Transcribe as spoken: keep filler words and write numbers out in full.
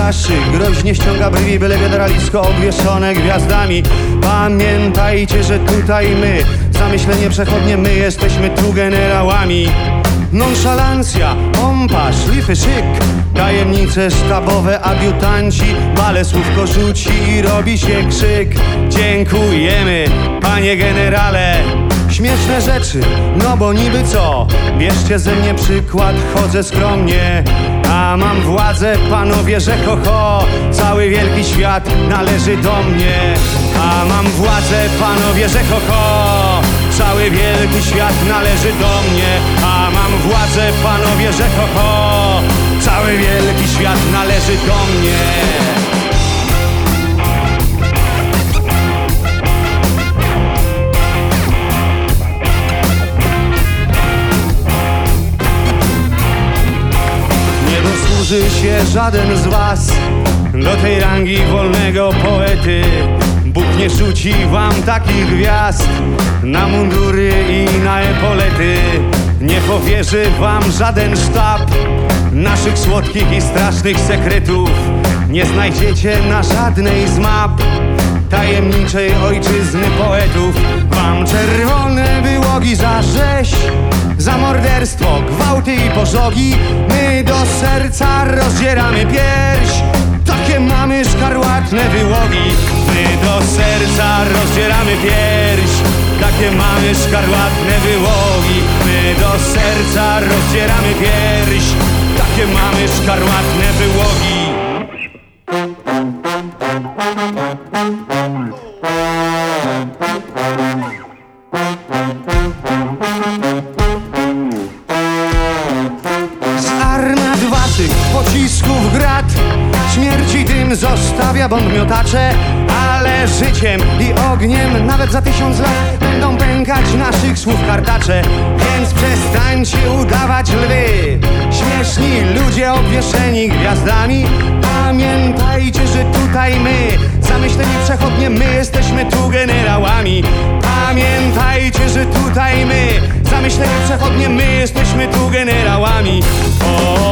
straszczy, groźnie ściąga brwi, byle generalisko obwieszone gwiazdami. Pamiętajcie, że tutaj my, zamyślenie przechodnie, my jesteśmy tu generałami. Nonszalancja, pompa, szlify, szyk, tajemnice sztabowe, adiutanci, bale słówko rzuci i robi się krzyk. Dziękujemy, panie generale. Śmieszne rzeczy, no bo niby co? Bierzcie ze mnie przykład, chodzę skromnie, a mam władzę, panowie, że ho ho. Cały wielki świat należy do mnie. A mam władzę, panowie, że ho ho. Cały wielki świat należy do mnie. A mam władzę, panowie, że ho ho. Cały wielki świat należy do mnie. Nie dosłuży się żaden z was do tej rangi wolnego poety. Bóg nie rzuci wam takich gwiazd na mundury i na epolety. Nie powierzy wam żaden sztab naszych słodkich i strasznych sekretów. Nie znajdziecie na żadnej z map tajemniczej ojczyzny poetów. Wam czerwone wyłogi za rzeź, za morderstwo, gwałty i pożogi. My do serca rozdzieramy pierś, takie mamy szkarłatne wyłogi. My do serca rozdzieramy pierś, takie mamy szkarłatne wyłogi. My do serca rozdzieramy pierś, takie mamy szkarłatne wyłogi. Z armat waszych pocisków grad, śmierci tym zostawia bomb miotacze. Ale życiem i ogniem nawet za tysiąc lat będą pękać naszych słów kartacze. Więc przestańcie udawać lwy, śmieszni ludzie obwieszeni gwiazdami. Pamiętajcie, że tutaj my, zamyśleni przechodnie, my jesteśmy tu generałami. Pamiętajcie, że tutaj my, zamyśleni przechodnie, my jesteśmy tu generałami. O